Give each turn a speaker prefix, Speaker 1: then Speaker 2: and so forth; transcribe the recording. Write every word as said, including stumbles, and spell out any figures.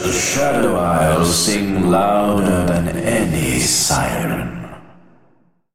Speaker 1: The Shadow Isle sing louder than any siren.